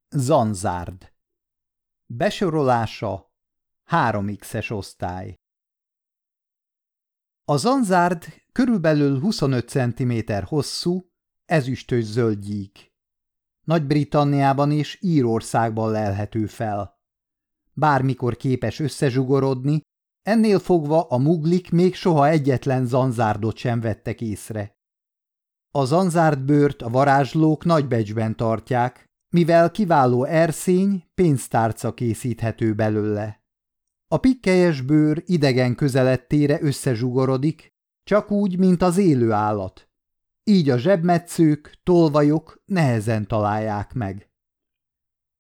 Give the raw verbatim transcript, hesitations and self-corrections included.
Zanzárd. Besorolása három iksz-es osztály. A zanzárd körülbelül huszonöt centiméter hosszú, ezüstös zöld gyík. Nagy-Britanniában és Írországban lelhető fel. Bármikor képes összezsugorodni, ennél fogva a muglik még soha egyetlen zanzárdot sem vettek észre. A zanzárdbőrt a varázslók nagybecsben tartják, mivel kiváló erszény, pénztárca készíthető belőle. A pikkelyes bőr idegen közelettére összezsugorodik, csak úgy, mint az élő állat. Így a zsebmetszők, tolvajok nehezen találják meg.